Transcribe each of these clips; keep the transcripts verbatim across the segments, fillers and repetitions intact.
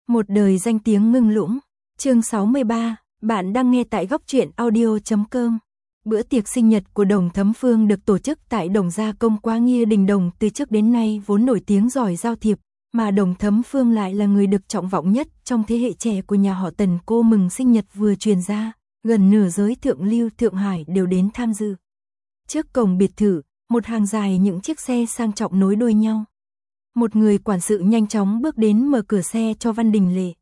Một đời danh tiếng ngưng lũng, chương sáu mươi ba, bạn đang nghe tại góc truyện audio chấm com. Bữa tiệc sinh nhật của Đồng Thấm Phương được tổ chức tại Đồng Gia Công Quá Nghia Đình Đồng từ trước đến nay vốn nổi tiếng giỏi giao thiệp, mà Đồng Thấm Phương lại là người được trọng vọng nhất trong thế hệ trẻ của nhà họ Tần. Cô mừng sinh nhật vừa truyền ra, gần nửa giới thượng lưu Thượng Hải đều đến tham dự. Trước cổng biệt thự, một hàng dài những chiếc xe sang trọng nối đuôi nhau. Một người quản sự nhanh chóng bước đến mở cửa xe cho Văn Đình Lệ.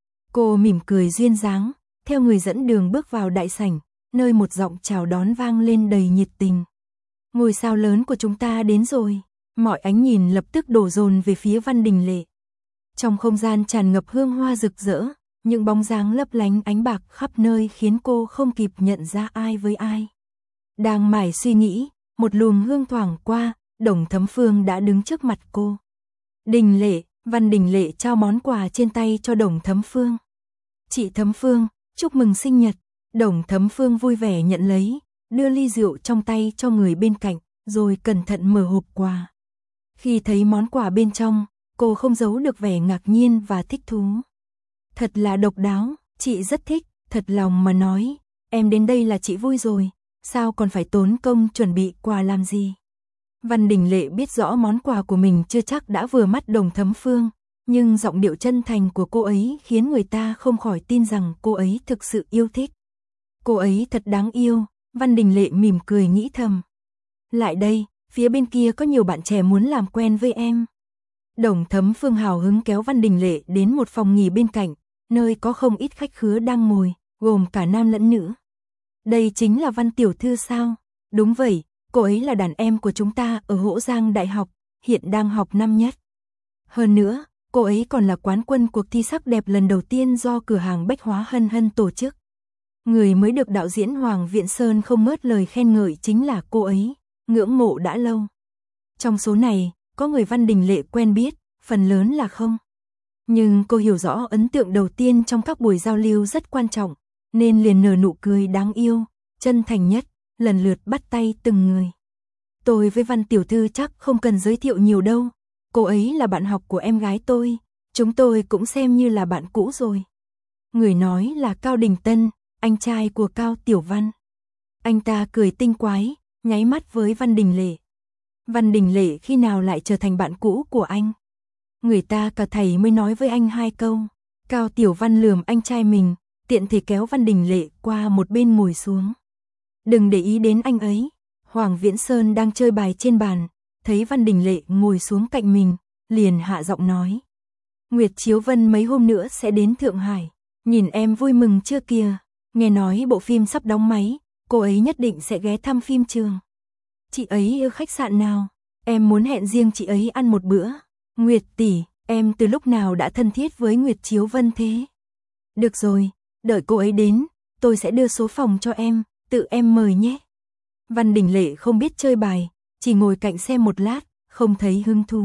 Cô mỉm cười duyên dáng, theo người dẫn đường bước vào đại sảnh, nơi một giọng chào đón vang lên đầy nhiệt tình. Ngôi sao lớn của chúng ta đến rồi. Mọi ánh nhìn lập tức đổ dồn về phía Văn Đình Lệ. Trong không gian tràn ngập hương hoa rực rỡ, những bóng dáng lấp lánh ánh bạc khắp nơi khiến cô không kịp nhận ra ai với ai. Đang mải suy nghĩ, một luồng hương thoảng qua, Đồng Thấm Phương đã đứng trước mặt cô. Đình Lệ, Văn Đình Lệ trao món quà trên tay cho Đồng Thấm Phương. Chị Thấm Phương, chúc mừng sinh nhật. Đồng Thấm Phương vui vẻ nhận lấy, đưa ly rượu trong tay cho người bên cạnh, rồi cẩn thận mở hộp quà. Khi thấy món quà bên trong, cô không giấu được vẻ ngạc nhiên và thích thú. Thật là độc đáo, chị rất thích, thật lòng mà nói, em đến đây là chị vui rồi, sao còn phải tốn công chuẩn bị quà làm gì. Văn Đình Lệ biết rõ món quà của mình chưa chắc đã vừa mắt Đồng Thấm Phương, nhưng giọng điệu chân thành của cô ấy khiến người ta không khỏi tin rằng cô ấy thực sự yêu thích. Cô ấy thật đáng yêu, Văn Đình Lệ mỉm cười nghĩ thầm. Lại đây, phía bên kia có nhiều bạn trẻ muốn làm quen với em. Đồng Thấm Phương hào hứng kéo Văn Đình Lệ đến một phòng nghỉ bên cạnh, nơi có không ít khách khứa đang ngồi, gồm cả nam lẫn nữ. Đây chính là Văn tiểu thư sao? Đúng vậy, cô ấy là đàn em của chúng ta ở Hỗ Giang Đại học, hiện đang học năm nhất. Hơn nữa, cô ấy còn là quán quân cuộc thi sắc đẹp lần đầu tiên do cửa hàng bách hóa Hân Hân tổ chức. Người mới được đạo diễn Hoàng Viễn Sơn không ngớt lời khen ngợi chính là cô ấy, ngưỡng mộ đã lâu. Trong số này, có người Văn Đình Lệ quen biết, phần lớn là không. Nhưng cô hiểu rõ ấn tượng đầu tiên trong các buổi giao lưu rất quan trọng, nên liền nở nụ cười đáng yêu, chân thành nhất, lần lượt bắt tay từng người. Tôi với Văn tiểu thư chắc không cần giới thiệu nhiều đâu, cô ấy là bạn học của em gái tôi, chúng tôi cũng xem như là bạn cũ rồi. Người nói là Cao Đình Tân, anh trai của Cao Tiểu Văn. Anh ta cười tinh quái, nháy mắt với Văn Đình Lệ. Văn Đình Lệ khi nào lại trở thành bạn cũ của anh? Người ta cả thầy mới nói với anh hai câu. Cao Tiểu Văn lườm anh trai mình, tiện thể kéo Văn Đình Lệ qua một bên ngồi xuống. Đừng để ý đến anh ấy. Hoàng Viễn Sơn đang chơi bài trên bàn, thấy Văn Đình Lệ ngồi xuống cạnh mình, liền hạ giọng nói. Nguyệt Chiếu Vân mấy hôm nữa sẽ đến Thượng Hải, nhìn em vui mừng chưa kìa, nghe nói bộ phim sắp đóng máy, cô ấy nhất định sẽ ghé thăm phim trường. Chị ấy ở khách sạn nào? Em muốn hẹn riêng chị ấy ăn một bữa. Nguyệt tỷ, em từ lúc nào đã thân thiết với Nguyệt Chiếu Vân thế? Được rồi, đợi cô ấy đến, tôi sẽ đưa số phòng cho em, tự em mời nhé. Văn Đình Lệ không biết chơi bài, chỉ ngồi cạnh xem một lát, không thấy hứng thú.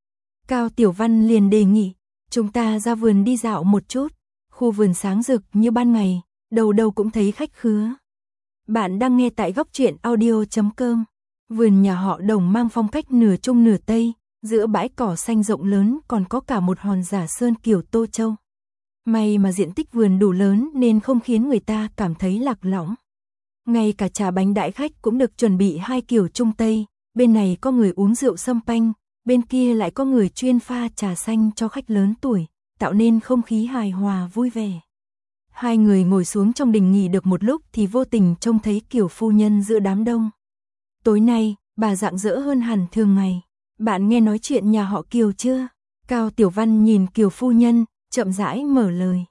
Cao Tiểu Văn liền đề nghị, chúng ta ra vườn đi dạo một chút, khu vườn sáng rực như ban ngày, đầu đầu cũng thấy khách khứa. Bạn đang nghe tại góc truyện audio chấm com. Vườn nhà họ Đồng mang phong cách nửa trung nửa tây, giữa bãi cỏ xanh rộng lớn còn có cả một hòn giả sơn kiểu Tô Châu. May mà diện tích vườn đủ lớn nên không khiến người ta cảm thấy lạc lõng. Ngay cả trà bánh đãi khách cũng được chuẩn bị hai kiểu trung tây, bên này có người uống rượu sâm panh, bên kia lại có người chuyên pha trà xanh cho khách lớn tuổi, tạo nên không khí hài hòa vui vẻ. Hai người ngồi xuống trong đình nghỉ được một lúc thì vô tình trông thấy Kiều phu nhân giữa đám đông. Tối nay, bà rạng rỡ hơn hẳn thường ngày. Bạn nghe nói chuyện nhà họ Kiều chưa? Cao Tiểu Văn nhìn Kiều phu nhân, chậm rãi mở lời.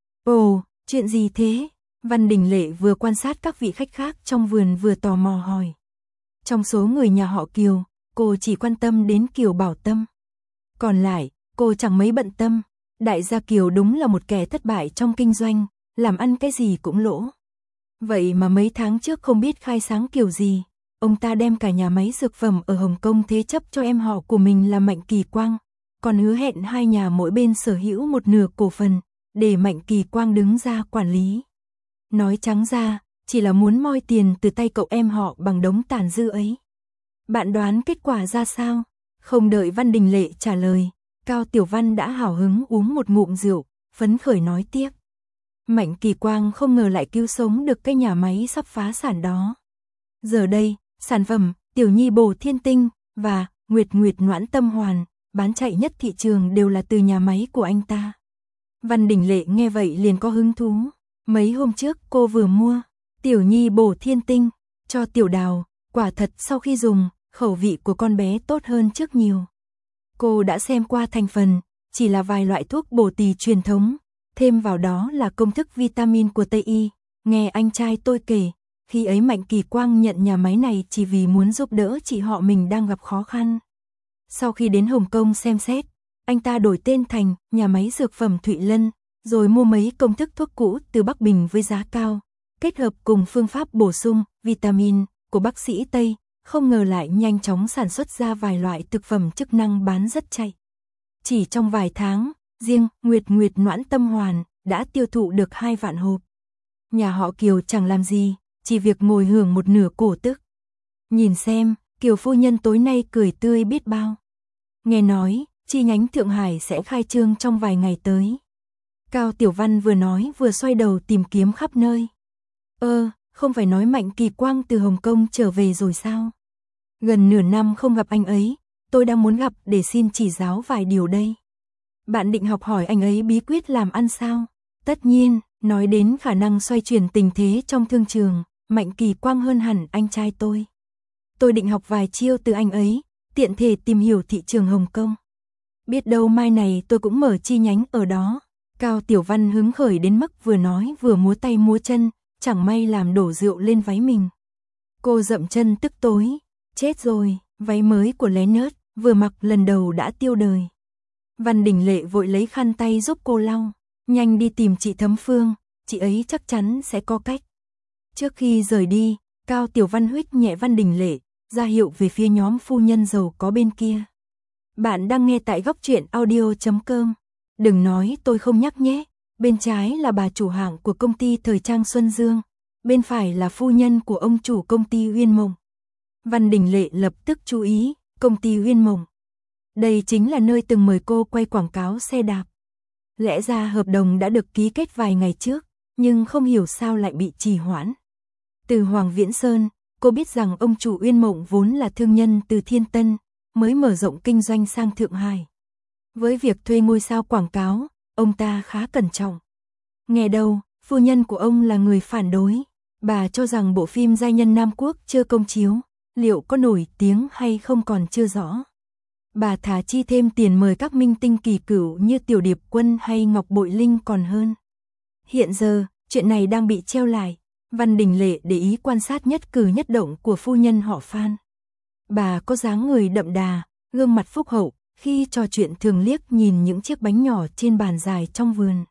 Ồ, chuyện gì thế? Văn Đình Lệ vừa quan sát các vị khách khác trong vườn vừa tò mò hỏi. Trong số người nhà họ Kiều, cô chỉ quan tâm đến Kiều Bảo Tâm. Còn lại, cô chẳng mấy bận tâm. Đại gia Kiều đúng là một kẻ thất bại trong kinh doanh, làm ăn cái gì cũng lỗ. Vậy mà mấy tháng trước không biết khai sáng kiểu gì, ông ta đem cả nhà máy dược phẩm ở Hồng Kông thế chấp cho em họ của mình là Mạnh Kỳ Quang, còn hứa hẹn hai nhà mỗi bên sở hữu một nửa cổ phần, để Mạnh Kỳ Quang đứng ra quản lý. Nói trắng ra, chỉ là muốn moi tiền từ tay cậu em họ bằng đống tàn dư ấy. Bạn đoán kết quả ra sao? Không đợi Văn Đình Lệ trả lời, Cao Tiểu Văn đã hào hứng uống một ngụm rượu, phấn khởi nói tiếp. Mạnh Kỳ Quang không ngờ lại cứu sống được cái nhà máy sắp phá sản đó. Giờ đây, sản phẩm Tiểu Nhi Bổ Thiên Tinh và Nguyệt Nguyệt Noãn Tâm Hoàn bán chạy nhất thị trường đều là từ nhà máy của anh ta. Văn Đình Lệ nghe vậy liền có hứng thú. Mấy hôm trước cô vừa mua Tiểu Nhi Bổ Thiên Tinh cho Tiểu Đào, quả thật sau khi dùng, khẩu vị của con bé tốt hơn trước nhiều. Cô đã xem qua thành phần, chỉ là vài loại thuốc bổ tỳ truyền thống, thêm vào đó là công thức vitamin của Tây Y. Nghe anh trai tôi kể, khi ấy Mạnh Kỳ Quang nhận nhà máy này chỉ vì muốn giúp đỡ chị họ mình đang gặp khó khăn. Sau khi đến Hồng Kông xem xét, anh ta đổi tên thành nhà máy dược phẩm Thụy Lân, rồi mua mấy công thức thuốc cũ từ Bắc Bình với giá cao, kết hợp cùng phương pháp bổ sung vitamin của bác sĩ Tây, không ngờ lại nhanh chóng sản xuất ra vài loại thực phẩm chức năng bán rất chạy. Chỉ trong vài tháng, riêng Nguyệt Nguyệt Noãn Tâm Hoàn đã tiêu thụ được hai vạn hộp. Nhà họ Kiều chẳng làm gì, chỉ việc ngồi hưởng một nửa cổ tức. Nhìn xem, Kiều phu nhân tối nay cười tươi biết bao. Nghe nói, chi nhánh Thượng Hải sẽ khai trương trong vài ngày tới. Cao Tiểu Văn vừa nói vừa xoay đầu tìm kiếm khắp nơi. Ơ, không phải nói Mạnh Kỳ Quang từ Hồng Kông trở về rồi sao? Gần nửa năm không gặp anh ấy, tôi đang muốn gặp để xin chỉ giáo vài điều đây. Bạn định học hỏi anh ấy bí quyết làm ăn sao? Tất nhiên, nói đến khả năng xoay chuyển tình thế trong thương trường, Mạnh Kỳ Quang hơn hẳn anh trai tôi. Tôi định học vài chiêu từ anh ấy, tiện thể tìm hiểu thị trường Hồng Kông. Biết đâu mai này tôi cũng mở chi nhánh ở đó. Cao Tiểu Văn hứng khởi đến mức vừa nói vừa múa tay múa chân, chẳng may làm đổ rượu lên váy mình. Cô dậm chân tức tối, chết rồi, váy mới của Leonard vừa mặc lần đầu đã tiêu đời. Văn Đình Lệ vội lấy khăn tay giúp cô lau, nhanh đi tìm chị Thấm Phương, chị ấy chắc chắn sẽ có cách. Trước khi rời đi, Cao Tiểu Văn huých nhẹ Văn Đình Lệ, ra hiệu về phía nhóm phu nhân giàu có bên kia. Bạn đang nghe tại góc truyện audio chấm com. Đừng nói tôi không nhắc nhé, bên trái là bà chủ hãng của công ty thời trang Xuân Dương, bên phải là phu nhân của ông chủ công ty Uyên Mộng. Văn Đình Lệ lập tức chú ý, công ty Uyên Mộng. Đây chính là nơi từng mời cô quay quảng cáo xe đạp. Lẽ ra hợp đồng đã được ký kết vài ngày trước, nhưng không hiểu sao lại bị trì hoãn. Từ Hoàng Viễn Sơn, cô biết rằng ông chủ Uyên Mộng vốn là thương nhân từ Thiên Tân, mới mở rộng kinh doanh sang Thượng Hải. Với việc thuê ngôi sao quảng cáo, ông ta khá cẩn trọng. Nghe đâu, phu nhân của ông là người phản đối. Bà cho rằng bộ phim Giai nhân Nam Quốc chưa công chiếu, liệu có nổi tiếng hay không còn chưa rõ. Bà thà chi thêm tiền mời các minh tinh kỳ cửu như Tiểu Điệp Quân hay Ngọc Bội Linh còn hơn. Hiện giờ, chuyện này đang bị treo lại. Văn Đình Lệ để ý quan sát nhất cử nhất động của phu nhân họ Phan. Bà có dáng người đậm đà, gương mặt phúc hậu, khi trò chuyện thường liếc nhìn những chiếc bánh nhỏ trên bàn dài trong vườn.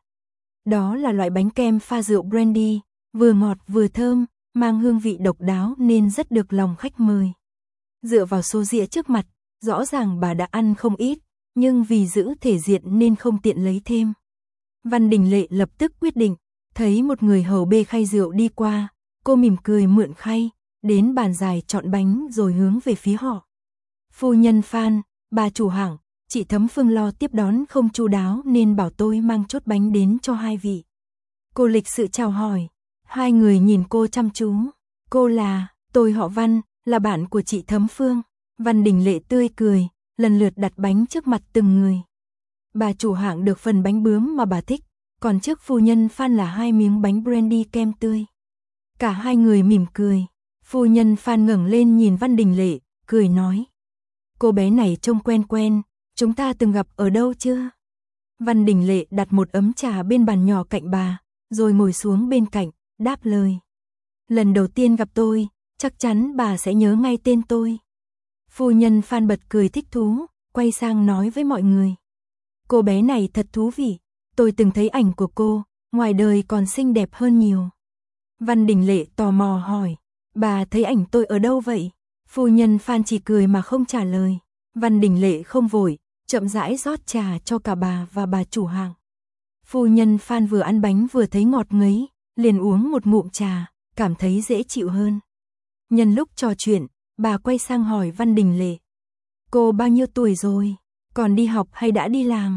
Đó là loại bánh kem pha rượu brandy, vừa ngọt vừa thơm, mang hương vị độc đáo nên rất được lòng khách mời. Dựa vào số dĩa trước mặt, rõ ràng bà đã ăn không ít, nhưng vì giữ thể diện nên không tiện lấy thêm. Văn Đình Lệ lập tức quyết định, thấy một người hầu bê khay rượu đi qua, cô mỉm cười mượn khay, đến bàn dài chọn bánh rồi hướng về phía họ. Phu nhân Phan, bà chủ hãng, chị Thấm Phương lo tiếp đón không chu đáo nên bảo tôi mang chốt bánh đến cho hai vị. Cô lịch sự chào hỏi, hai người nhìn cô chăm chú. Cô là, tôi họ Văn, là bạn của chị Thấm Phương. Văn Đình Lệ tươi cười, lần lượt đặt bánh trước mặt từng người. Bà chủ hãng được phần bánh bướm mà bà thích, còn trước phu nhân Phan là hai miếng bánh brandy kem tươi. Cả hai người mỉm cười, phu nhân Phan ngẩng lên nhìn Văn Đình Lệ, cười nói. Cô bé này trông quen quen, chúng ta từng gặp ở đâu chưa? Văn Đình Lệ đặt một ấm trà bên bàn nhỏ cạnh bà, rồi ngồi xuống bên cạnh, đáp lời. Lần đầu tiên gặp tôi, chắc chắn bà sẽ nhớ ngay tên tôi. Phu nhân Phan bật cười thích thú, quay sang nói với mọi người. Cô bé này thật thú vị, tôi từng thấy ảnh của cô, ngoài đời còn xinh đẹp hơn nhiều. Văn Đình Lệ tò mò hỏi, bà thấy ảnh tôi ở đâu vậy? Phu nhân Phan chỉ cười mà không trả lời. Văn Đình Lệ không vội, chậm rãi rót trà cho cả bà và bà chủ hãng. Phu nhân Phan vừa ăn bánh vừa thấy ngọt ngấy, liền uống một ngụm trà, cảm thấy dễ chịu hơn. Nhân lúc trò chuyện, bà quay sang hỏi Văn Đình Lệ. Cô bao nhiêu tuổi rồi? Còn đi học hay đã đi làm?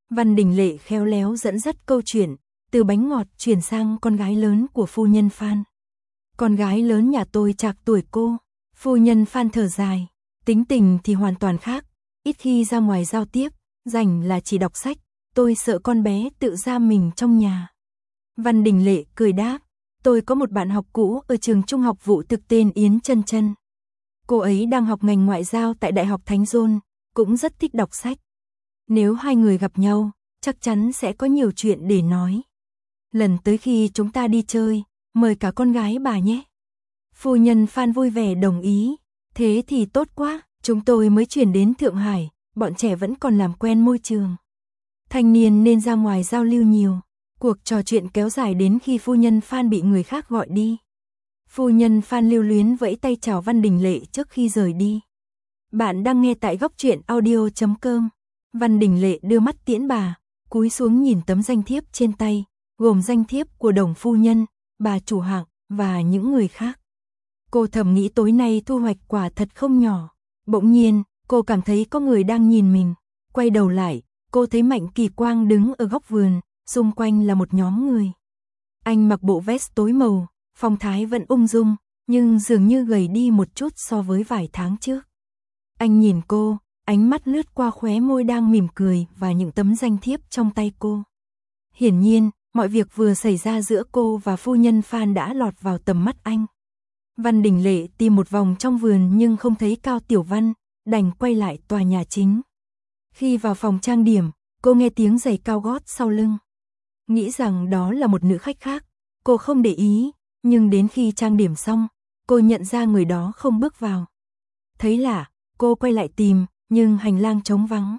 Văn Đình Lệ khéo léo dẫn dắt câu chuyện, từ bánh ngọt chuyển sang con gái lớn của phu nhân Phan. Con gái lớn nhà tôi trạc tuổi cô. Phu nhân Phan thở dài, tính tình thì hoàn toàn khác, ít khi ra ngoài giao tiếp, rảnh là chỉ đọc sách, tôi sợ con bé tự giam mình trong nhà. Văn Đình Lệ cười đáp, tôi có một bạn học cũ ở trường trung học vụ thực tên Yến Chân Chân. Cô ấy đang học ngành ngoại giao tại Đại học Thánh Giôn, cũng rất thích đọc sách. Nếu hai người gặp nhau, chắc chắn sẽ có nhiều chuyện để nói. Lần tới khi chúng ta đi chơi, mời cả con gái bà nhé. Phu nhân Phan vui vẻ đồng ý, thế thì tốt quá, chúng tôi mới chuyển đến Thượng Hải, bọn trẻ vẫn còn làm quen môi trường. Thanh niên nên ra ngoài giao lưu nhiều. Cuộc trò chuyện kéo dài đến khi phu nhân Phan bị người khác gọi đi. Phu nhân Phan lưu luyến vẫy tay chào Văn Đình Lệ trước khi rời đi. Bạn đang nghe tại góc truyện audio chấm com. Văn Đình Lệ đưa mắt tiễn bà, cúi xuống nhìn tấm danh thiếp trên tay, gồm danh thiếp của Đồng phu nhân, bà chủ hạng và những người khác. Cô thầm nghĩ tối nay thu hoạch quả thật không nhỏ. Bỗng nhiên, cô cảm thấy có người đang nhìn mình. Quay đầu lại, cô thấy Mạnh Kỳ Quang đứng ở góc vườn, xung quanh là một nhóm người. Anh mặc bộ vest tối màu, phong thái vẫn ung dung, nhưng dường như gầy đi một chút so với vài tháng trước. Anh nhìn cô, ánh mắt lướt qua khóe môi đang mỉm cười và những tấm danh thiếp trong tay cô. Hiển nhiên, mọi việc vừa xảy ra giữa cô và phu nhân Phan đã lọt vào tầm mắt anh. Văn Đình Lệ tìm một vòng trong vườn nhưng không thấy Cao Tiểu Văn, đành quay lại tòa nhà chính. Khi vào phòng trang điểm, cô nghe tiếng giày cao gót sau lưng. Nghĩ rằng đó là một nữ khách khác, cô không để ý, nhưng đến khi trang điểm xong, cô nhận ra người đó không bước vào. Thấy lạ, cô quay lại tìm, nhưng hành lang trống vắng.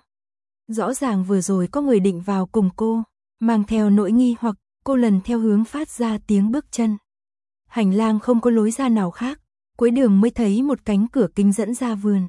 Rõ ràng vừa rồi có người định vào cùng cô, mang theo nỗi nghi hoặc, cô lần theo hướng phát ra tiếng bước chân. Hành lang không có lối ra nào khác, cuối đường mới thấy một cánh cửa kính dẫn ra vườn.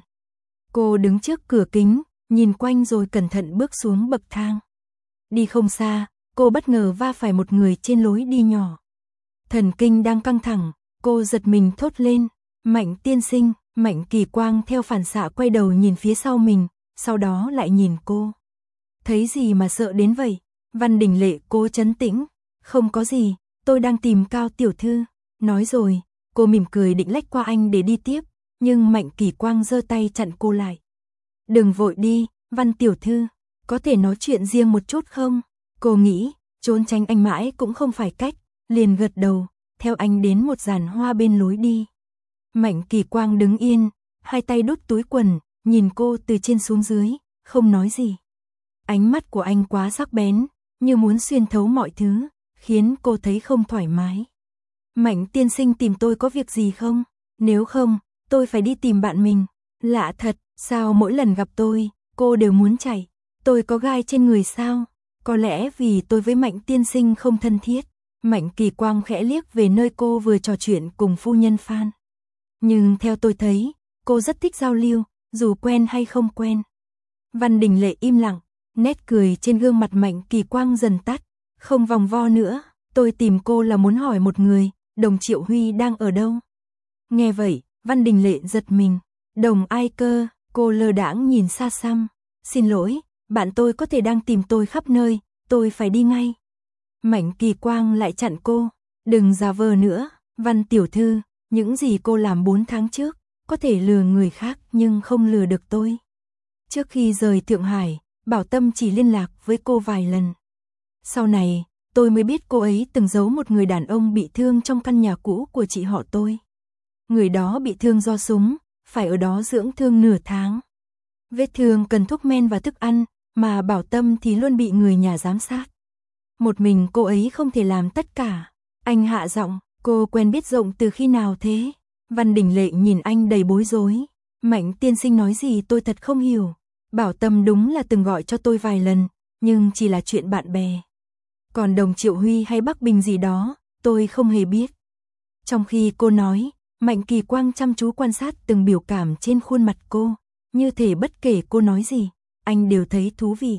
Cô đứng trước cửa kính, nhìn quanh rồi cẩn thận bước xuống bậc thang. Đi không xa, cô bất ngờ va phải một người trên lối đi nhỏ. Thần kinh đang căng thẳng, cô giật mình thốt lên, Mạnh tiên sinh. Mạnh Kỳ Quang theo phản xạ quay đầu nhìn phía sau mình, sau đó lại nhìn cô. Thấy gì mà sợ đến vậy? Văn Đình Lệ cố trấn tĩnh, không có gì, tôi đang tìm Cao tiểu thư. Nói rồi, cô mỉm cười định lách qua anh để đi tiếp, nhưng Mạnh Kỳ Quang giơ tay chặn cô lại. Đừng vội đi, Văn tiểu thư, có thể nói chuyện riêng một chút không? Cô nghĩ, trốn tránh anh mãi cũng không phải cách, liền gật đầu, theo anh đến một giàn hoa bên lối đi. Mạnh Kỳ Quang đứng yên, hai tay đút túi quần, nhìn cô từ trên xuống dưới, không nói gì. Ánh mắt của anh quá sắc bén, như muốn xuyên thấu mọi thứ, khiến cô thấy không thoải mái. Mạnh tiên sinh tìm tôi có việc gì không? Nếu không, tôi phải đi tìm bạn mình. Lạ thật, sao mỗi lần gặp tôi, cô đều muốn chạy? Tôi có gai trên người sao? Có lẽ vì tôi với Mạnh tiên sinh không thân thiết. Mạnh Kỳ Quang khẽ liếc về nơi cô vừa trò chuyện cùng phu nhân Phan. Nhưng theo tôi thấy, cô rất thích giao lưu, dù quen hay không quen. Văn Đình Lệ im lặng, nét cười trên gương mặt Mạnh Kỳ Quang dần tắt, không vòng vo nữa. Tôi tìm cô là muốn hỏi một người, Đồng Triệu Huy đang ở đâu? Nghe vậy, Văn Đình Lệ giật mình. Đồng ai cơ? Cô lơ đãng nhìn xa xăm. Xin lỗi, bạn tôi có thể đang tìm tôi khắp nơi, tôi phải đi ngay. Mạnh Kỳ Quang lại chặn cô. Đừng giả vờ nữa, Văn tiểu thư, những gì cô làm bốn tháng trước, có thể lừa người khác nhưng không lừa được tôi. Trước khi rời Thượng Hải, Bảo Tâm chỉ liên lạc với cô vài lần. Sau này, tôi mới biết cô ấy từng giấu một người đàn ông bị thương trong căn nhà cũ của chị họ tôi. Người đó bị thương do súng, phải ở đó dưỡng thương nửa tháng. Vết thương cần thuốc men và thức ăn, mà Bảo Tâm thì luôn bị người nhà giám sát. Một mình cô ấy không thể làm tất cả. Anh hạ giọng, cô quen biết Rộng từ khi nào thế? Văn Đình Lệ nhìn anh đầy bối rối. Mạnh tiên sinh nói gì tôi thật không hiểu. Bảo Tâm đúng là từng gọi cho tôi vài lần, nhưng chỉ là chuyện bạn bè. Còn Đồng Triệu Huy hay Bắc Bình gì đó, tôi không hề biết. Trong khi cô nói, Mạnh Kỳ Quang chăm chú quan sát từng biểu cảm trên khuôn mặt cô, như thể bất kể cô nói gì, anh đều thấy thú vị.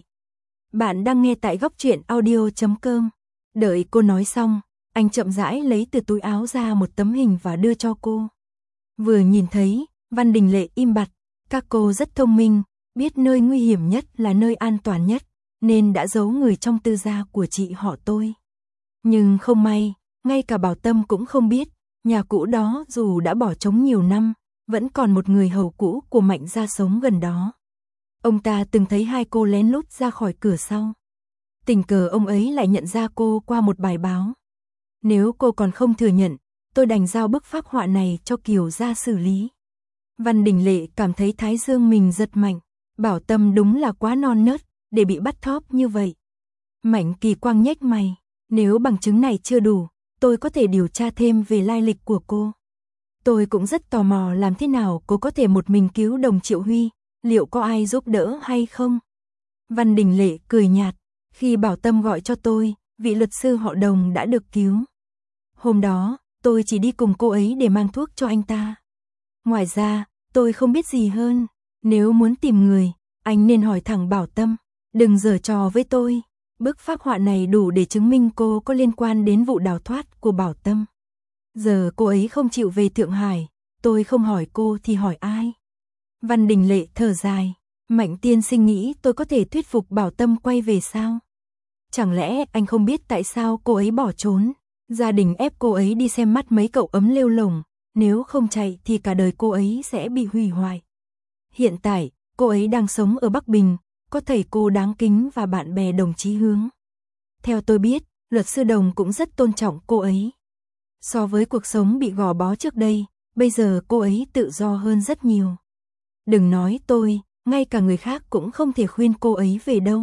Bạn đang nghe tại góc truyện audio chấm com. Đợi cô nói xong, anh chậm rãi lấy từ túi áo ra một tấm hình và đưa cho cô. Vừa nhìn thấy, Văn Đình Lệ im bặt. Các cô rất thông minh, biết nơi nguy hiểm nhất là nơi an toàn nhất, nên đã giấu người trong tư gia của chị họ tôi. Nhưng không may, ngay cả Bảo Tâm cũng không biết, nhà cũ đó dù đã bỏ trống nhiều năm, vẫn còn một người hầu cũ của Mạnh gia sống gần đó. Ông ta từng thấy hai cô lén lút ra khỏi cửa sau. Tình cờ ông ấy lại nhận ra cô qua một bài báo. Nếu cô còn không thừa nhận, tôi đành giao bức phác họa này cho Kiều gia xử lý. Văn Đình Lệ cảm thấy thái dương mình giật mạnh. Bảo Tâm đúng là quá non nớt, để bị bắt thóp như vậy. Mạnh Kỳ Quang nhếch mày. Nếu bằng chứng này chưa đủ, tôi có thể điều tra thêm về lai lịch của cô. Tôi cũng rất tò mò làm thế nào cô có thể một mình cứu Đồng Triệu Huy, liệu có ai giúp đỡ hay không? Văn Đình Lệ cười nhạt, khi Bảo Tâm gọi cho tôi, vị luật sư họ Đồng đã được cứu. Hôm đó, tôi chỉ đi cùng cô ấy để mang thuốc cho anh ta. Ngoài ra, tôi không biết gì hơn. Nếu muốn tìm người, anh nên hỏi thẳng Bảo Tâm, đừng giở trò với tôi. Bức phác họa này đủ để chứng minh cô có liên quan đến vụ đào thoát của Bảo Tâm. Giờ cô ấy không chịu về Thượng Hải, tôi không hỏi cô thì hỏi ai? Văn Đình Lệ thở dài, Mạnh tiên sinh nghĩ tôi có thể thuyết phục Bảo Tâm quay về sao? Chẳng lẽ anh không biết tại sao cô ấy bỏ trốn? Gia đình ép cô ấy đi xem mắt mấy cậu ấm lêu lổng, nếu không chạy thì cả đời cô ấy sẽ bị hủy hoại. Hiện tại, cô ấy đang sống ở Bắc Bình, có thầy cô đáng kính và bạn bè đồng chí hướng. Theo tôi biết, luật sư Đồng cũng rất tôn trọng cô ấy. So với cuộc sống bị gò bó trước đây, bây giờ cô ấy tự do hơn rất nhiều. Đừng nói tôi, ngay cả người khác cũng không thể khuyên cô ấy về đâu.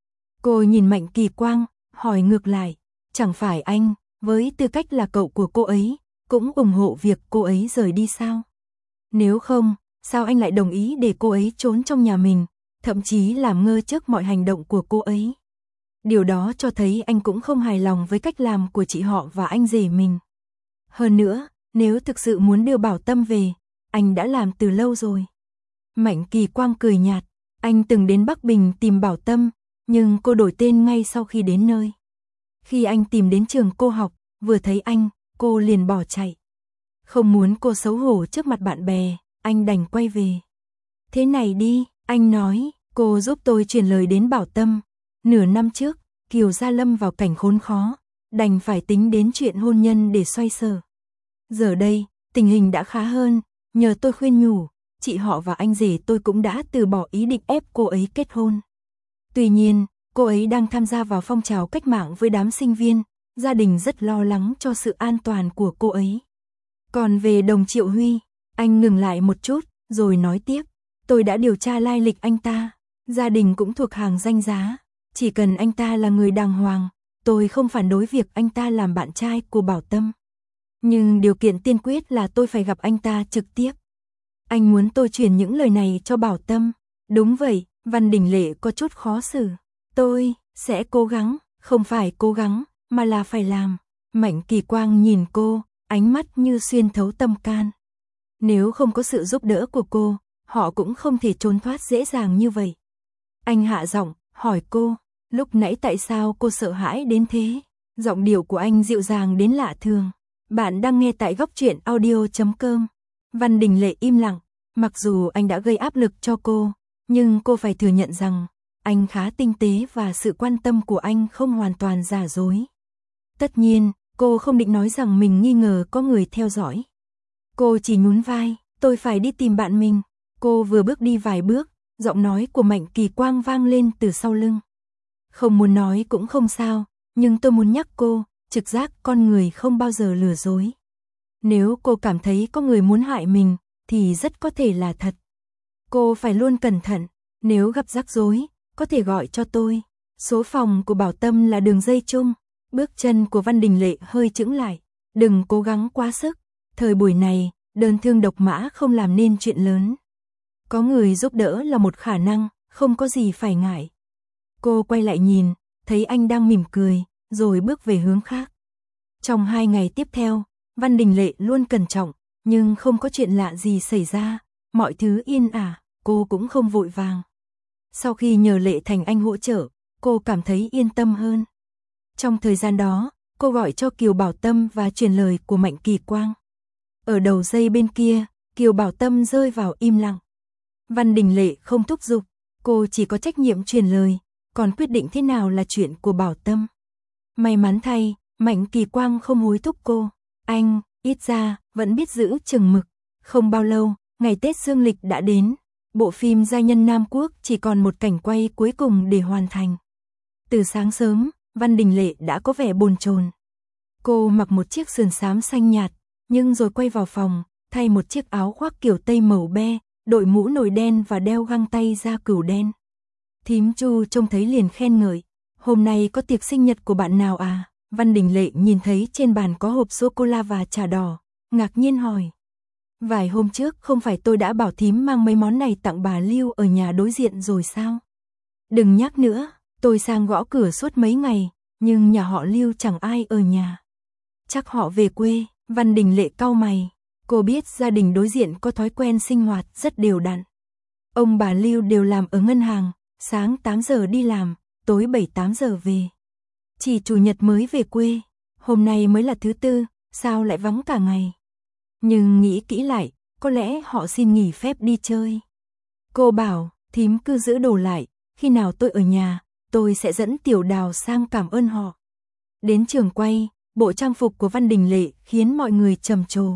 Cô nhìn Mạnh Kỳ Quang, hỏi ngược lại, chẳng phải anh, với tư cách là cậu của cô ấy, cũng ủng hộ việc cô ấy rời đi sao? Nếu không, sao anh lại đồng ý để cô ấy trốn trong nhà mình, thậm chí làm ngơ trước mọi hành động của cô ấy? Điều đó cho thấy anh cũng không hài lòng với cách làm của chị họ và anh rể mình. Hơn nữa, nếu thực sự muốn đưa Bảo Tâm về, anh đã làm từ lâu rồi. Mạnh Kỳ Quang cười nhạt, anh từng đến Bắc Bình tìm Bảo Tâm, nhưng cô đổi tên ngay sau khi đến nơi. Khi anh tìm đến trường cô học, vừa thấy anh, cô liền bỏ chạy. Không muốn cô xấu hổ trước mặt bạn bè, anh đành quay về. Thế này đi, anh nói, cô giúp tôi truyền lời đến Bảo Tâm. Nửa năm trước, Kiều gia lâm vào cảnh khốn khó, đành phải tính đến chuyện hôn nhân để xoay sở. Giờ đây, tình hình đã khá hơn, nhờ tôi khuyên nhủ, chị họ và anh rể tôi cũng đã từ bỏ ý định ép cô ấy kết hôn. Tuy nhiên, cô ấy đang tham gia vào phong trào cách mạng với đám sinh viên, gia đình rất lo lắng cho sự an toàn của cô ấy. Còn về Đồng Triệu Huy, anh ngừng lại một chút, rồi nói tiếp, tôi đã điều tra lai lịch anh ta, gia đình cũng thuộc hàng danh giá, chỉ cần anh ta là người đàng hoàng, tôi không phản đối việc anh ta làm bạn trai của Bảo Tâm. Nhưng điều kiện tiên quyết là tôi phải gặp anh ta trực tiếp. Anh muốn tôi truyền những lời này cho Bảo Tâm. Đúng vậy, Văn Đình Lệ có chút khó xử. Tôi sẽ cố gắng, không phải cố gắng, mà là phải làm. Mạnh Kỳ Quang nhìn cô, ánh mắt như xuyên thấu tâm can. Nếu không có sự giúp đỡ của cô, họ cũng không thể trốn thoát dễ dàng như vậy. Anh hạ giọng, hỏi cô, lúc nãy tại sao cô sợ hãi đến thế? Giọng điệu của anh dịu dàng đến lạ thường. Bạn đang nghe tại góc truyện audio chấm com. Văn Đình Lệ im lặng, mặc dù anh đã gây áp lực cho cô, nhưng cô phải thừa nhận rằng, anh khá tinh tế và sự quan tâm của anh không hoàn toàn giả dối. Tất nhiên, cô không định nói rằng mình nghi ngờ có người theo dõi. Cô chỉ nhún vai, tôi phải đi tìm bạn mình. Cô vừa bước đi vài bước, giọng nói của Mạnh Kỳ Quang vang lên từ sau lưng. Không muốn nói cũng không sao, nhưng tôi muốn nhắc cô, trực giác con người không bao giờ lừa dối. Nếu cô cảm thấy có người muốn hại mình, thì rất có thể là thật. Cô phải luôn cẩn thận, nếu gặp rắc rối, có thể gọi cho tôi. Số phòng của Bảo Tâm là đường dây chung. Bước chân của Văn Đình Lệ hơi chững lại, đừng cố gắng quá sức. Thời buổi này, đơn thương độc mã không làm nên chuyện lớn. Có người giúp đỡ là một khả năng, không có gì phải ngại. Cô quay lại nhìn, thấy anh đang mỉm cười, rồi bước về hướng khác. Trong hai ngày tiếp theo, Văn Đình Lệ luôn cẩn trọng, nhưng không có chuyện lạ gì xảy ra, mọi thứ yên ả, cô cũng không vội vàng. Sau khi nhờ Lệ Thành Anh hỗ trợ, cô cảm thấy yên tâm hơn. Trong thời gian đó, cô gọi cho Kiều Bảo Tâm và truyền lời của Mạnh Kỳ Quang. Ở đầu dây bên kia, Kiều Bảo Tâm rơi vào im lặng. Văn Đình Lệ không thúc giục, cô chỉ có trách nhiệm truyền lời, còn quyết định thế nào là chuyện của Bảo Tâm. May mắn thay, Mạnh Kỳ Quang không hối thúc cô. Anh, ít ra, vẫn biết giữ chừng mực. Không bao lâu, ngày Tết dương lịch đã đến. Bộ phim Giai nhân Nam Quốc chỉ còn một cảnh quay cuối cùng để hoàn thành. Từ sáng sớm, Văn Đình Lệ đã có vẻ bồn chồn. Cô mặc một chiếc sườn xám xanh nhạt, nhưng rồi quay vào phòng, thay một chiếc áo khoác kiểu Tây màu be, đội mũ nồi đen và đeo găng tay da cừu đen. Thím Chu trông thấy liền khen ngợi. Hôm nay có tiệc sinh nhật của bạn nào à? Văn Đình Lệ nhìn thấy trên bàn có hộp sô-cô-la và trà đỏ, ngạc nhiên hỏi. Vài hôm trước không phải tôi đã bảo thím mang mấy món này tặng bà Lưu ở nhà đối diện rồi sao? Đừng nhắc nữa, tôi sang gõ cửa suốt mấy ngày, nhưng nhà họ Lưu chẳng ai ở nhà. Chắc họ về quê. Văn Đình Lệ cau mày. Cô biết gia đình đối diện có thói quen sinh hoạt rất đều đặn. Ông bà Lưu đều làm ở ngân hàng, sáng tám giờ đi làm, tối bảy tám giờ về. Chỉ chủ nhật mới về quê, hôm nay mới là thứ tư, sao lại vắng cả ngày? Nhưng nghĩ kỹ lại, có lẽ họ xin nghỉ phép đi chơi. Cô bảo, thím cứ giữ đồ lại, khi nào tôi ở nhà, tôi sẽ dẫn Tiểu Đào sang cảm ơn họ. Đến trường quay, bộ trang phục của Văn Đình Lệ khiến mọi người trầm trồ.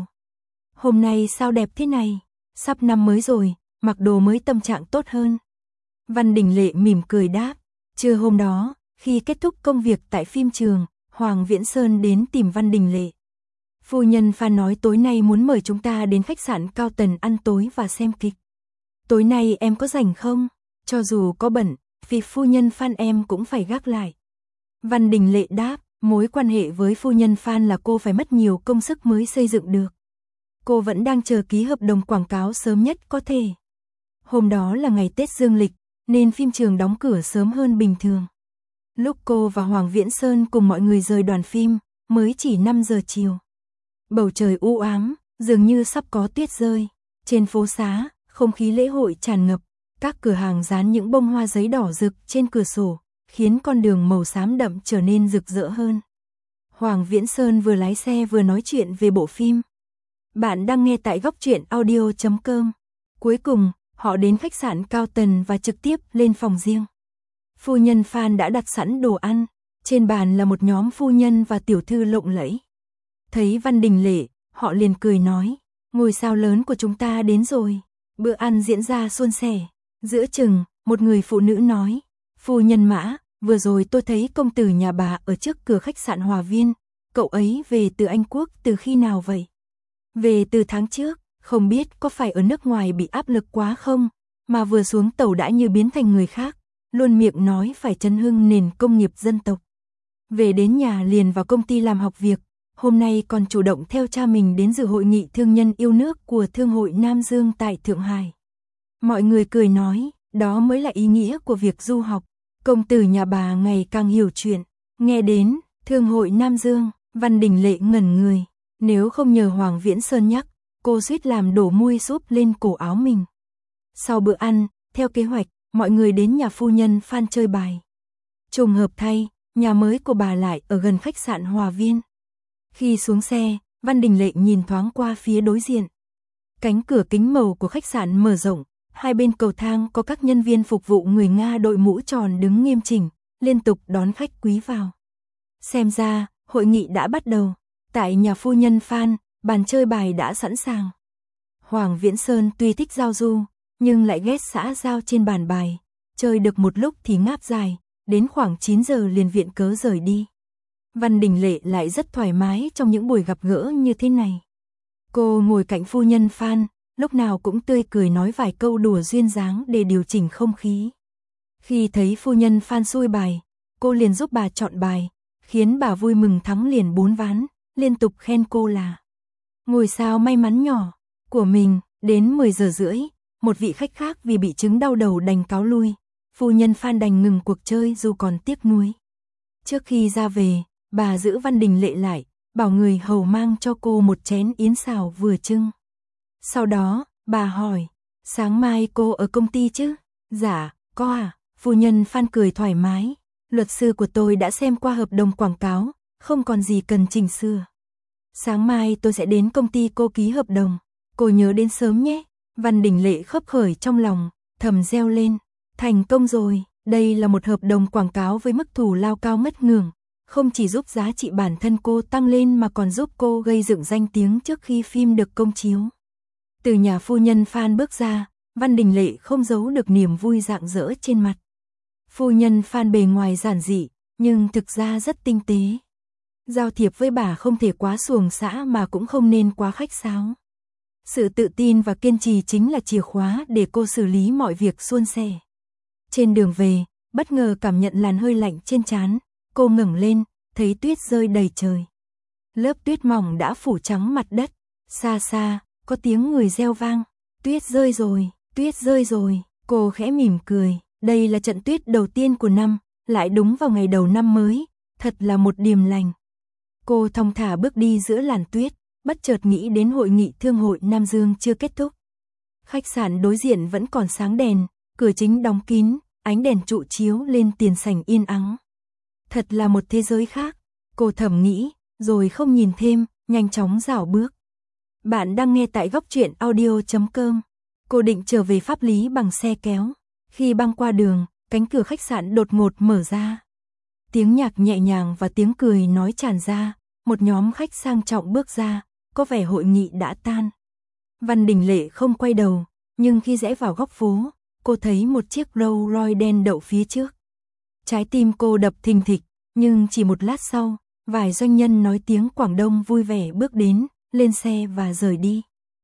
Hôm nay sao đẹp thế này, sắp năm mới rồi, mặc đồ mới tâm trạng tốt hơn. Văn Đình Lệ mỉm cười đáp. Trưa hôm đó, khi kết thúc công việc tại phim trường, Hoàng Viễn Sơn đến tìm Văn Đình Lệ. Phu nhân Phan nói tối nay muốn mời chúng ta đến khách sạn Cao Tần ăn tối và xem kịch. Tối nay em có rảnh không? Cho dù có bận, vì phu nhân Phan em cũng phải gác lại. Văn Đình Lệ đáp, mối quan hệ với phu nhân Phan là cô phải mất nhiều công sức mới xây dựng được. Cô vẫn đang chờ ký hợp đồng quảng cáo sớm nhất có thể. Hôm đó là ngày Tết dương lịch, nên phim trường đóng cửa sớm hơn bình thường. Lúc cô và Hoàng Viễn Sơn cùng mọi người rời đoàn phim, mới chỉ năm giờ chiều. Bầu trời u ám, dường như sắp có tuyết rơi. Trên phố xá, không khí lễ hội tràn ngập, các cửa hàng dán những bông hoa giấy đỏ rực trên cửa sổ, khiến con đường màu xám đậm trở nên rực rỡ hơn. Hoàng Viễn Sơn vừa lái xe vừa nói chuyện về bộ phim. Bạn đang nghe tại góc truyện audio chấm com. Cuối cùng, họ đến khách sạn Cao Tần và trực tiếp lên phòng riêng. Phu nhân Phan đã đặt sẵn đồ ăn, trên bàn là một nhóm phu nhân và tiểu thư lộng lẫy. Thấy Văn Đình Lệ, họ liền cười nói, ngôi sao lớn của chúng ta đến rồi. Bữa ăn diễn ra suôn sẻ. Giữa chừng, một người phụ nữ nói, phu nhân Mã, vừa rồi tôi thấy công tử nhà bà ở trước cửa khách sạn Hòa Viên, cậu ấy về từ Anh Quốc từ khi nào vậy? Về từ tháng trước, không biết có phải ở nước ngoài bị áp lực quá không, mà vừa xuống tàu đã như biến thành người khác, luôn miệng nói phải chấn hưng nền công nghiệp dân tộc. Về đến nhà liền vào công ty làm học việc, hôm nay còn chủ động theo cha mình đến dự hội nghị thương nhân yêu nước của Thương hội Nam Dương tại Thượng Hải. Mọi người cười nói, đó mới là ý nghĩa của việc du học. Công tử nhà bà ngày càng hiểu chuyện. Nghe đến Thương hội Nam Dương, Văn Đình Lệ ngẩn người. Nếu không nhờ Hoàng Viễn Sơn nhắc, cô suýt làm đổ muôi súp lên cổ áo mình. Sau bữa ăn, theo kế hoạch, mọi người đến nhà phu nhân Phan chơi bài. Trùng hợp thay, nhà mới của bà lại ở gần khách sạn Hòa Viên. Khi xuống xe, Văn Đình Lệ nhìn thoáng qua phía đối diện. Cánh cửa kính màu của khách sạn mở rộng, hai bên cầu thang có các nhân viên phục vụ người Nga đội mũ tròn đứng nghiêm chỉnh, liên tục đón khách quý vào. Xem ra, hội nghị đã bắt đầu. Tại nhà phu nhân Phan, bàn chơi bài đã sẵn sàng. Hoàng Viễn Sơn tuy thích giao du, nhưng lại ghét xã giao trên bàn bài. Chơi được một lúc thì ngáp dài, đến khoảng chín giờ liền viện cớ rời đi. Văn Đình Lệ lại rất thoải mái trong những buổi gặp gỡ như thế này. Cô ngồi cạnh phu nhân Phan, lúc nào cũng tươi cười nói vài câu đùa duyên dáng để điều chỉnh không khí. Khi thấy phu nhân Phan xuôi bài, cô liền giúp bà chọn bài, khiến bà vui mừng thắng liền bốn ván, liên tục khen cô là ngôi sao may mắn nhỏ của mình. Đến mười giờ rưỡi, một vị khách khác vì bị chứng đau đầu đành cáo lui, phu nhân Phan đành ngừng cuộc chơi dù còn tiếc nuối. Trước khi ra về, bà giữ Văn Đình Lệ lại, bảo người hầu mang cho cô một chén yến xào vừa trưng. Sau đó, bà hỏi, sáng mai cô ở công ty chứ? Dạ, có à, phu nhân Phan cười thoải mái. Luật sư của tôi đã xem qua hợp đồng quảng cáo, không còn gì cần chỉnh sửa. Sáng mai tôi sẽ đến công ty cô ký hợp đồng, cô nhớ đến sớm nhé. Văn Đình Lệ khấp khởi trong lòng, thầm reo lên, thành công rồi, Đây là một hợp đồng quảng cáo với mức thù lao cao ngất ngưởng, không chỉ giúp giá trị bản thân cô tăng lên mà còn giúp cô gây dựng danh tiếng trước khi phim được công chiếu. Từ nhà phu nhân Phan bước ra, Văn Đình Lệ không giấu được niềm vui rạng rỡ trên mặt. Phu nhân Phan bề ngoài giản dị, nhưng thực ra rất tinh tế. Giao thiệp với bà không thể quá xuồng xã mà cũng không nên quá khách sáo. Sự tự tin và kiên trì chính là chìa khóa để cô xử lý mọi việc suôn sẻ. Trên đường về, bất ngờ cảm nhận làn hơi lạnh trên trán, cô ngẩng lên, thấy tuyết rơi đầy trời. Lớp tuyết mỏng đã phủ trắng mặt đất, xa xa, có tiếng người reo vang, tuyết rơi rồi, tuyết rơi rồi, cô khẽ mỉm cười, đây là trận tuyết đầu tiên của năm, lại đúng vào ngày đầu năm mới, thật là một điềm lành. Cô thong thả bước đi giữa làn tuyết, bất chợt nghĩ đến hội nghị thương hội Nam Dương chưa kết thúc. Khách sạn đối diện vẫn còn sáng đèn, cửa chính đóng kín, ánh đèn trụ chiếu lên tiền sảnh yên ắng. Thật là một thế giới khác, cô thầm nghĩ, rồi không nhìn thêm, nhanh chóng rảo bước. Bạn đang nghe tại góc truyện audio chấm com. Cô định trở về pháp lý bằng xe kéo. Khi băng qua đường, cánh cửa khách sạn đột ngột mở ra. Tiếng nhạc nhẹ nhàng và tiếng cười nói tràn ra, một nhóm khách sang trọng bước ra, có vẻ hội nghị đã tan. Văn Đình Lệ không quay đầu, nhưng khi rẽ vào góc phố, cô thấy một chiếc Rolls Royce đen đậu phía trước. Trái tim cô đập thình thịch, nhưng chỉ một lát sau, vài doanh nhân nói tiếng Quảng Đông vui vẻ bước đến, lên xe và rời đi.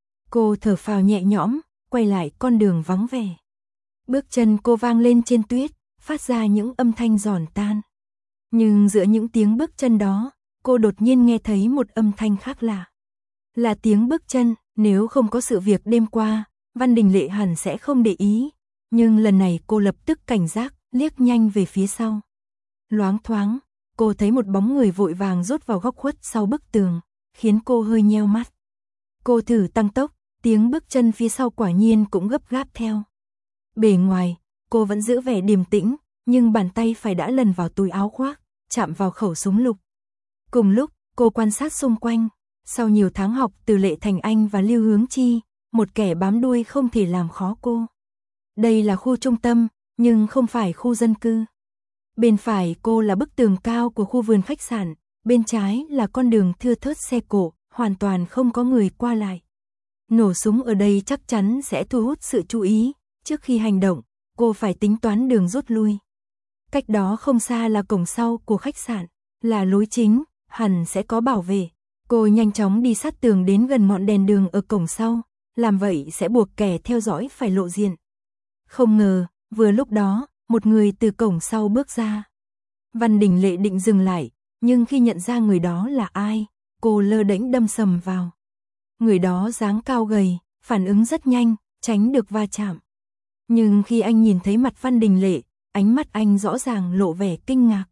Cô thở phào nhẹ nhõm, quay lại con đường vắng vẻ. Bước chân cô vang lên trên tuyết, phát ra những âm thanh giòn tan. Nhưng giữa những tiếng bước chân đó, cô đột nhiên nghe thấy một âm thanh khác lạ. Là tiếng bước chân, nếu không có sự việc đêm qua, Văn Đình Lệ hẳn sẽ không để ý. Nhưng lần này cô lập tức cảnh giác, liếc nhanh về phía sau. Loáng thoáng, cô thấy một bóng người vội vàng rút vào góc khuất sau bức tường, khiến cô hơi nheo mắt. Cô thử tăng tốc, tiếng bước chân phía sau quả nhiên cũng gấp gáp theo. Bề ngoài, cô vẫn giữ vẻ điềm tĩnh, nhưng bàn tay phải đã lần vào túi áo khoác, chạm vào khẩu súng lục. Cùng lúc, cô quan sát xung quanh, sau nhiều tháng học từ Lệ Thành Anh và Lưu Hướng Chi, một kẻ bám đuôi không thể làm khó cô. Đây là khu trung tâm, nhưng không phải khu dân cư. Bên phải cô là bức tường cao của khu vườn khách sạn, bên trái là con đường thưa thớt xe cộ, hoàn toàn không có người qua lại. Nổ súng ở đây chắc chắn sẽ thu hút sự chú ý, trước khi hành động, cô phải tính toán đường rút lui. Cách đó không xa là cổng sau của khách sạn, là lối chính, hẳn sẽ có bảo vệ. Cô nhanh chóng đi sát tường đến gần ngọn đèn đường ở cổng sau, làm vậy sẽ buộc kẻ theo dõi phải lộ diện. Không ngờ, vừa lúc đó, một người từ cổng sau bước ra. Văn Đình Lệ định dừng lại, nhưng khi nhận ra người đó là ai, cô lơ đễnh đâm sầm vào. Người đó dáng cao gầy, phản ứng rất nhanh, tránh được va chạm. Nhưng khi anh nhìn thấy mặt Văn Đình Lệ, ánh mắt anh rõ ràng lộ vẻ kinh ngạc.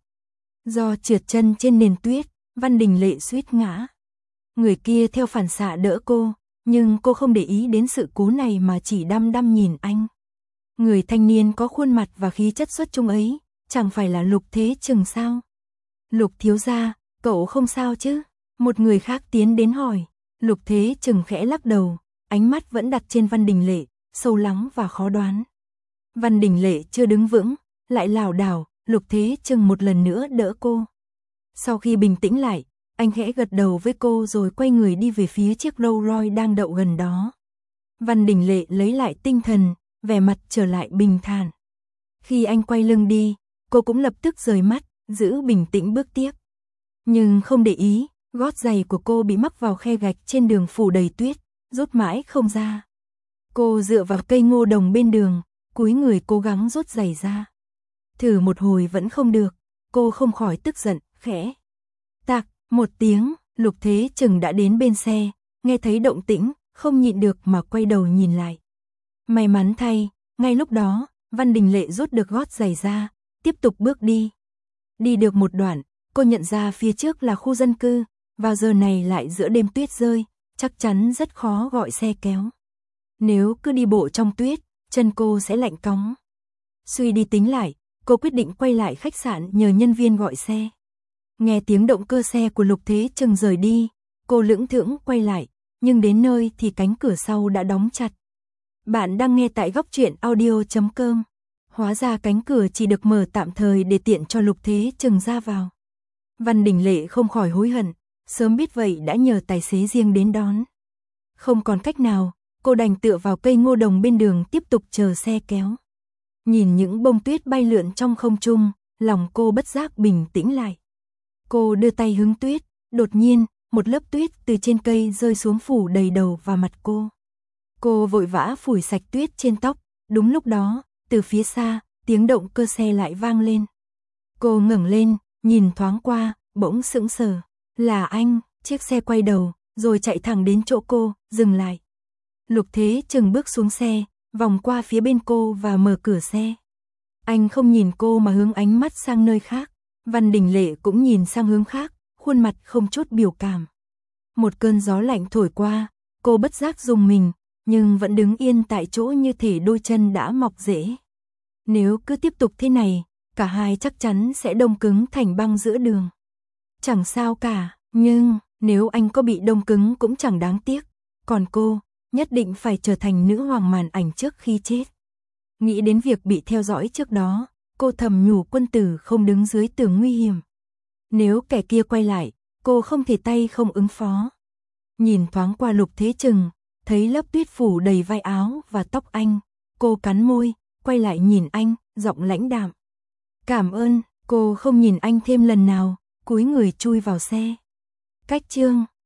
Do trượt chân trên nền tuyết, Văn Đình Lệ suýt ngã. Người kia theo phản xạ đỡ cô, nhưng cô không để ý đến sự cố này mà chỉ đăm đăm nhìn anh. Người thanh niên có khuôn mặt và khí chất xuất chúng ấy, chẳng phải là Lục Thế Chừng sao? Lục thiếu gia, cậu không sao chứ? Một người khác tiến đến hỏi. Lục Thế Chừng khẽ lắc đầu, ánh mắt vẫn đặt trên Văn Đình Lệ, sâu lắng và khó đoán. Văn Đình Lệ chưa đứng vững, lại lảo đảo, Lục Thế Chừng một lần nữa đỡ cô. Sau khi bình tĩnh lại, anh khẽ gật đầu với cô rồi quay người đi về phía chiếc Rolls Royce đang đậu gần đó. Văn Đình Lệ lấy lại tinh thần, vẻ mặt trở lại bình thản. Khi anh quay lưng đi, cô cũng lập tức rời mắt, giữ bình tĩnh bước tiếp. Nhưng không để ý, gót giày của cô bị mắc vào khe gạch trên đường phủ đầy tuyết, rút mãi không ra. Cô dựa vào cây ngô đồng bên đường, cúi người cố gắng rút giày ra. Thử một hồi vẫn không được, cô không khỏi tức giận, khẽ. Tạc, một tiếng, Lục Thế Chừng đã đến bên xe, nghe thấy động tĩnh, không nhịn được mà quay đầu nhìn lại. May mắn thay, ngay lúc đó, Văn Đình Lệ rút được gót giày ra, tiếp tục bước đi. Đi được một đoạn, cô nhận ra phía trước là khu dân cư, vào giờ này lại giữa đêm tuyết rơi, chắc chắn rất khó gọi xe kéo. Nếu cứ đi bộ trong tuyết, chân cô sẽ lạnh cóng. Suy đi tính lại, cô quyết định quay lại khách sạn nhờ nhân viên gọi xe. Nghe tiếng động cơ xe của Lục Thế Chừng rời đi, cô lững thững quay lại, nhưng đến nơi thì cánh cửa sau đã đóng chặt. Bạn đang nghe tại góc truyện audio chấm com. Hóa ra cánh cửa chỉ được mở tạm thời để tiện cho Lục Thế Trừng ra vào. Văn Đình Lệ không khỏi hối hận, sớm biết vậy đã nhờ tài xế riêng đến đón. Không còn cách nào, cô đành tựa vào cây ngô đồng bên đường tiếp tục chờ xe kéo. Nhìn những bông tuyết bay lượn trong không trung, lòng cô bất giác bình tĩnh lại. Cô đưa tay hứng tuyết, đột nhiên, một lớp tuyết từ trên cây rơi xuống phủ đầy đầu và mặt cô. Cô vội vã phủi sạch tuyết trên tóc, đúng lúc đó, từ phía xa, tiếng động cơ xe lại vang lên. Cô ngẩng lên, nhìn thoáng qua, bỗng sững sờ. Là anh, chiếc xe quay đầu, rồi chạy thẳng đến chỗ cô, dừng lại. Lục Thế Trừng bước xuống xe, vòng qua phía bên cô và mở cửa xe. Anh không nhìn cô mà hướng ánh mắt sang nơi khác. Văn Đình Lệ cũng nhìn sang hướng khác, khuôn mặt không chút biểu cảm. Một cơn gió lạnh thổi qua, cô bất giác rùng mình, nhưng vẫn đứng yên tại chỗ như thể đôi chân đã mọc rễ. Nếu cứ tiếp tục thế này, cả hai chắc chắn sẽ đông cứng thành băng giữa đường. Chẳng sao cả, nhưng nếu anh có bị đông cứng cũng chẳng đáng tiếc. Còn cô, nhất định phải trở thành nữ hoàng màn ảnh trước khi chết. Nghĩ đến việc bị theo dõi trước đó, cô thầm nhủ quân tử không đứng dưới tường nguy hiểm. Nếu kẻ kia quay lại, cô không thể tay không ứng phó. Nhìn thoáng qua Lục Thế Trừng, thấy lớp tuyết phủ đầy vai áo và tóc anh. Cô cắn môi, quay lại nhìn anh, giọng lãnh đạm. Cảm ơn, cô không nhìn anh thêm lần nào, cúi người chui vào xe. Cách chương